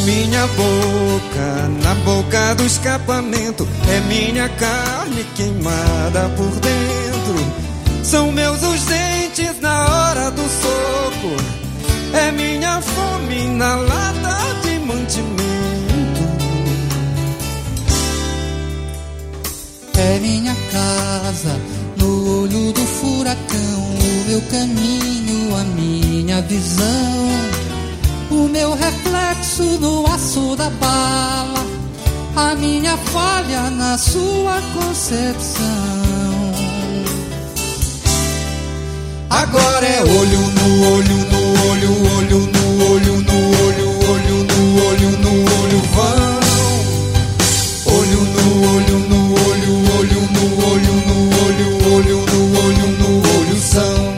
minha boca na boca do escapamento, é minha carne queimada por dentro. São meus os dentes na hora do soco, é minha fome na lata de mantimento. É minha casa no olho do furacão, o meu caminho, a minha visão, o meu reflexo no aço da bala, a minha falha na sua concepção. Agora é olho no olho, no olho, olho no olho, no olho, olho no olho, no olho, vão. Olho no olho, no olho, olho no olho, no olho, olho no olho, no olho, são.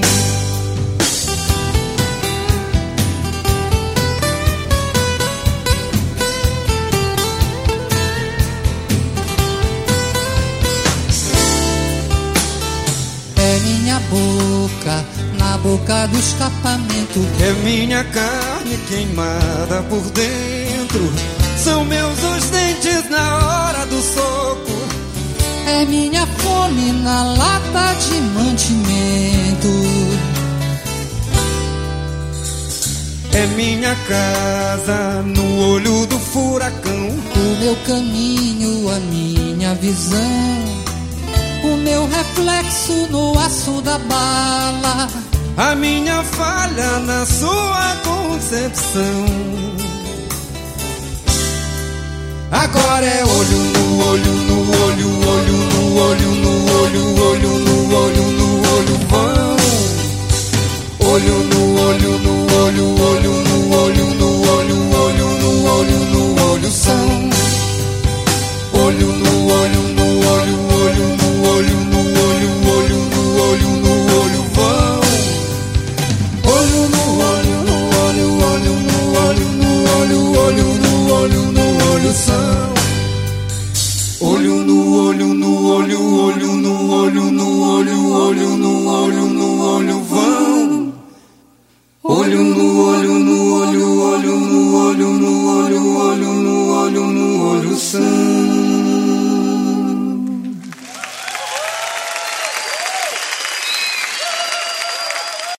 É minha boca na boca do escapamento, é minha carne queimada por dentro. São meus os dentes na hora do soco, é minha fome na lata de mantimento. É minha casa no olho do furacão, o meu caminho, a minha visão, o meu reflexo no aço da bala, a minha falha na sua concepção. Agora é olho no olho, no olho, olho no olho, no olho, olho no olho, no olho, vão. Olho no olho, no olho, olho no olho, no olho, olho no olho, no olho, são. Olho no olho, no olho, olho no olho, no olho, olho no olho, no olho, vão. Olho no olho, no olho, olho no olho, no olho, olho no olho, no olho, são. Olho no olho, no olho, olho no olho, no olho, olho no olho, no olho, vão. Olho no